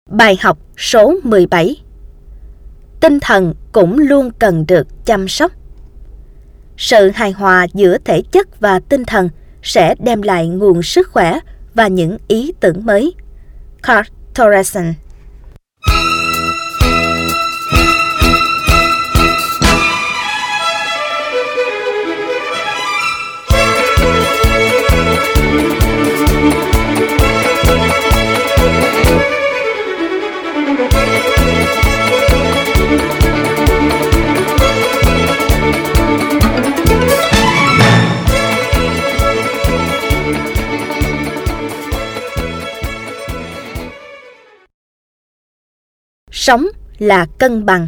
Bài học số 17. Tinh thần cũng luôn cần được chăm sóc. Sự hài hòa giữa thể chất và tinh thần sẽ đem lại nguồn sức khỏe và những ý tưởng mới. Carl Thoresen. Sống là cân bằng.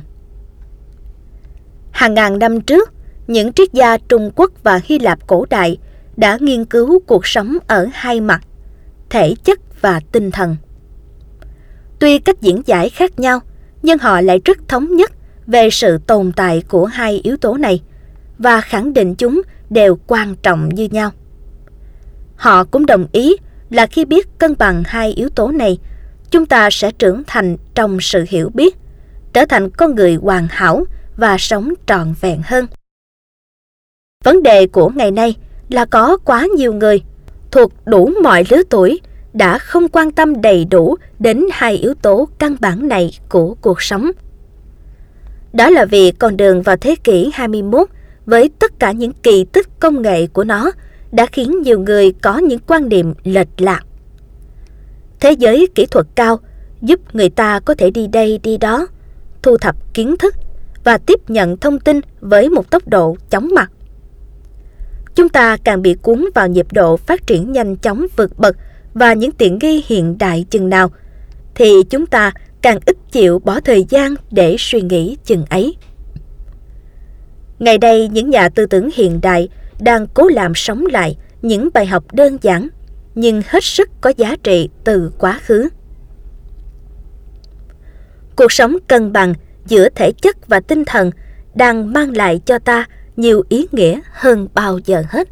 Hàng ngàn năm trước, những triết gia Trung Quốc và Hy Lạp cổ đại đã nghiên cứu cuộc sống ở hai mặt, thể chất và tinh thần. Tuy cách diễn giải khác nhau, nhưng họ lại rất thống nhất về sự tồn tại của hai yếu tố này và khẳng định chúng đều quan trọng như nhau. Họ cũng đồng ý là khi biết cân bằng hai yếu tố này, chúng ta sẽ trưởng thành trong sự hiểu biết, trở thành con người hoàn hảo và sống trọn vẹn hơn. Vấn đề của ngày nay là có quá nhiều người thuộc đủ mọi lứa tuổi đã không quan tâm đầy đủ đến hai yếu tố căn bản này của cuộc sống. Đó là vì con đường vào thế kỷ 21 với tất cả những kỳ tích công nghệ của nó đã khiến nhiều người có những quan niệm lệch lạc. Thế giới kỹ thuật cao giúp người ta có thể đi đây đi đó, thu thập kiến thức và tiếp nhận thông tin với một tốc độ chóng mặt. Chúng ta càng bị cuốn vào nhịp độ phát triển nhanh chóng vượt bậc và những tiện nghi hiện đại chừng nào, thì chúng ta càng ít chịu bỏ thời gian để suy nghĩ chừng ấy. Ngày đây, những nhà tư tưởng hiện đại đang cố làm sống lại những bài học đơn giản nhưng hết sức có giá trị từ quá khứ. Cuộc sống cân bằng giữa thể chất và tinh thần đang mang lại cho ta nhiều ý nghĩa hơn bao giờ hết.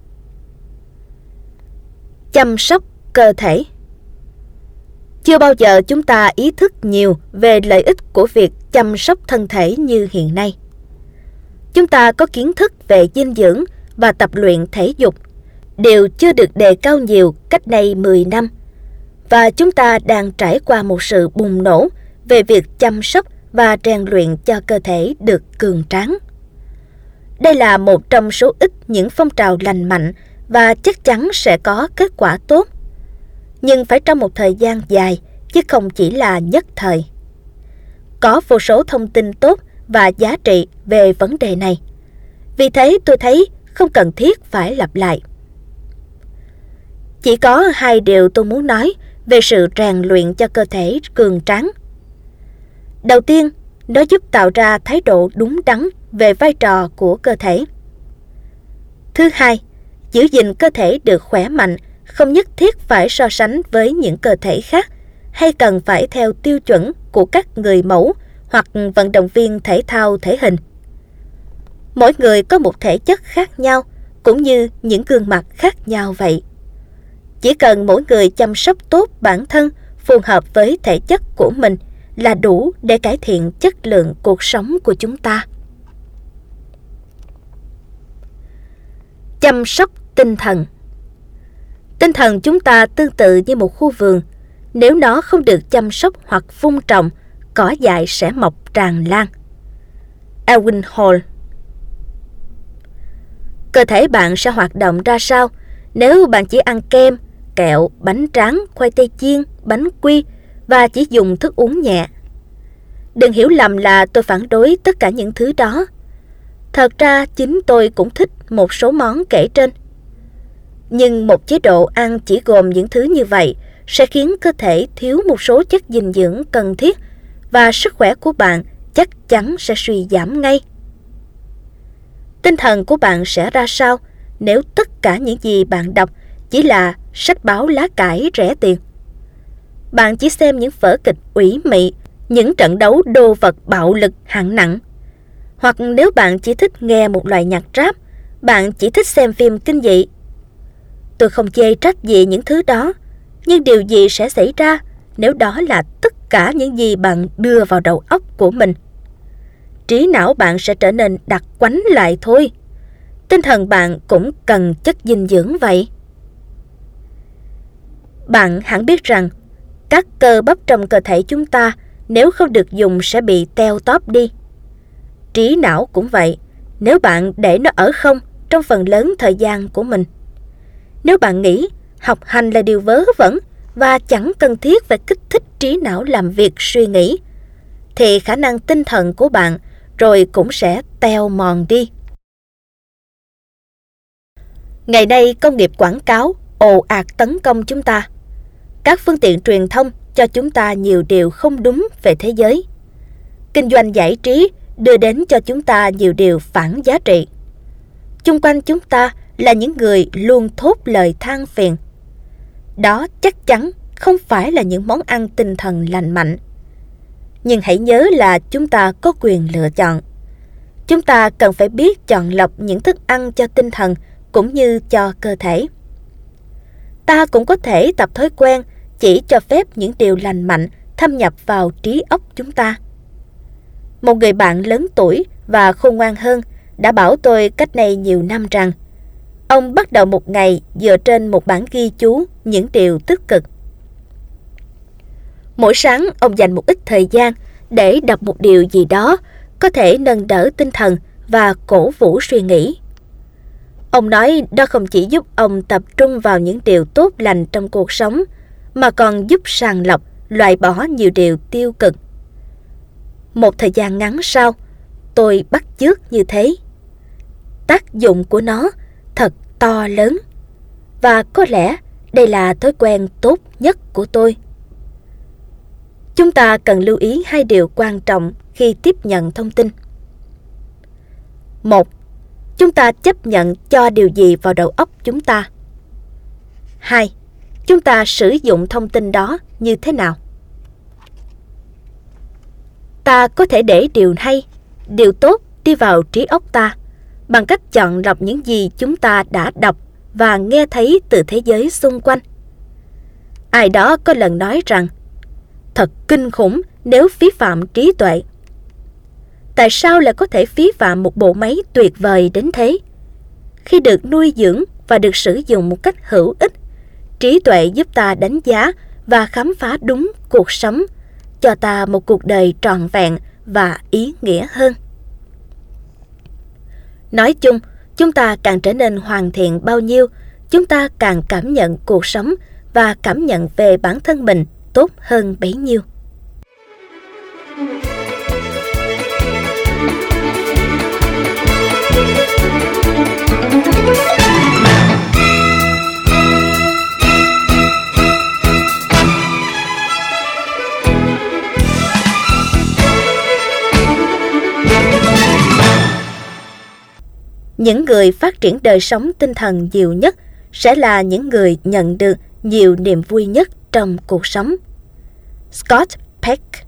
Chăm sóc cơ thể. Chưa bao giờ chúng ta ý thức nhiều về lợi ích của việc chăm sóc thân thể như hiện nay. Chúng ta có kiến thức về dinh dưỡng và tập luyện thể dục đều chưa được đề cao nhiều cách đây 10 năm, và chúng ta đang trải qua một sự bùng nổ về việc chăm sóc và rèn luyện cho cơ thể được cường tráng. Đây là một trong số ít những phong trào lành mạnh và chắc chắn sẽ có kết quả tốt, nhưng phải trong một thời gian dài chứ không chỉ là nhất thời. Có vô số thông tin tốt và giá trị về vấn đề này, vì thế tôi thấy không cần thiết phải lặp lại. Chỉ có hai điều tôi muốn nói về sự rèn luyện cho cơ thể cường tráng. Đầu tiên, nó giúp tạo ra thái độ đúng đắn về vai trò của cơ thể. Thứ hai, giữ gìn cơ thể được khỏe mạnh không nhất thiết phải so sánh với những cơ thể khác hay cần phải theo tiêu chuẩn của các người mẫu hoặc vận động viên thể thao thể hình. Mỗi người có một thể chất khác nhau, cũng như những gương mặt khác nhau vậy. Chỉ cần mỗi người chăm sóc tốt bản thân phù hợp với thể chất của mình là đủ để cải thiện chất lượng cuộc sống của chúng ta. Chăm sóc tinh thần. Tinh thần chúng ta tương tự như một khu vườn. Nếu nó không được chăm sóc hoặc vun trồng, cỏ dại sẽ mọc tràn lan. Erwin Hall. Cơ thể bạn sẽ hoạt động ra sao nếu bạn chỉ ăn kem, kẹo, bánh tráng, khoai tây chiên, bánh quy và chỉ dùng thức uống nhẹ? Đừng hiểu lầm là tôi phản đối tất cả những thứ đó. Thật ra chính tôi cũng thích một số món kể trên. Nhưng một chế độ ăn chỉ gồm những thứ như vậy sẽ khiến cơ thể thiếu một số chất dinh dưỡng cần thiết và sức khỏe của bạn chắc chắn sẽ suy giảm ngay. Tinh thần của bạn sẽ ra sao nếu tất cả những gì bạn đọc chỉ là sách báo lá cải rẻ tiền? Bạn chỉ xem những vở kịch ủy mị, những trận đấu đô vật bạo lực hạng nặng. Hoặc nếu bạn chỉ thích nghe một loại nhạc rap, bạn chỉ thích xem phim kinh dị. Tôi không chê trách gì những thứ đó, nhưng điều gì sẽ xảy ra nếu đó là tất cả những gì bạn đưa vào đầu óc của mình. Trí não bạn sẽ trở nên đặc quánh lại thôi. Tinh thần bạn cũng cần chất dinh dưỡng vậy. Bạn hẳn biết rằng các cơ bắp trong cơ thể chúng ta nếu không được dùng sẽ bị teo tóp đi. Trí não cũng vậy, nếu bạn để nó ở không trong phần lớn thời gian của mình. Nếu bạn nghĩ học hành là điều vớ vẩn và chẳng cần thiết phải kích thích trí não làm việc suy nghĩ, thì khả năng tinh thần của bạn rồi cũng sẽ teo mòn đi. Ngày nay công nghiệp quảng cáo ồ ạt tấn công chúng ta. Các phương tiện truyền thông cho chúng ta nhiều điều không đúng về thế giới. Kinh doanh giải trí đưa đến cho chúng ta nhiều điều phản giá trị. Chung quanh chúng ta là những người luôn thốt lời than phiền. Đó chắc chắn không phải là những món ăn tinh thần lành mạnh. Nhưng hãy nhớ là chúng ta có quyền lựa chọn. Chúng ta cần phải biết chọn lọc những thức ăn cho tinh thần cũng như cho cơ thể. Ta cũng có thể tập thói quen chỉ cho phép những điều lành mạnh thâm nhập vào trí óc chúng ta. Một người bạn lớn tuổi và khôn ngoan hơn đã bảo tôi cách đây nhiều năm rằng ông bắt đầu một ngày dựa trên một bản ghi chú những điều tích cực. Mỗi sáng ông dành một ít thời gian để đọc một điều gì đó có thể nâng đỡ tinh thần và cổ vũ suy nghĩ. Ông nói đó không chỉ giúp ông tập trung vào những điều tốt lành trong cuộc sống, mà còn giúp sàng lọc, loại bỏ nhiều điều tiêu cực. Một thời gian ngắn sau, tôi bắt chước như thế. Tác dụng của nó thật to lớn, và có lẽ đây là thói quen tốt nhất của tôi. Chúng ta cần lưu ý hai điều quan trọng khi tiếp nhận thông tin. 1. Chúng ta chấp nhận cho điều gì vào đầu óc chúng ta. 2. Chúng ta sử dụng thông tin đó như thế nào. Ta có thể để điều hay, điều tốt đi vào trí óc ta bằng cách chọn lọc những gì chúng ta đã đọc và nghe thấy từ thế giới xung quanh. Ai đó có lần nói rằng thật kinh khủng nếu phí phạm trí tuệ. Tại sao lại có thể phí phạm một bộ máy tuyệt vời đến thế? Khi được nuôi dưỡng và được sử dụng một cách hữu ích, trí tuệ giúp ta đánh giá và khám phá đúng cuộc sống, cho ta một cuộc đời trọn vẹn và ý nghĩa hơn. Nói chung, chúng ta càng trở nên hoàn thiện bao nhiêu, chúng ta càng cảm nhận cuộc sống và cảm nhận về bản thân mình tốt hơn bấy nhiêu. Những người phát triển đời sống tinh thần nhiều nhất sẽ là những người nhận được nhiều niềm vui nhất trong cuộc sống. Scott Peck.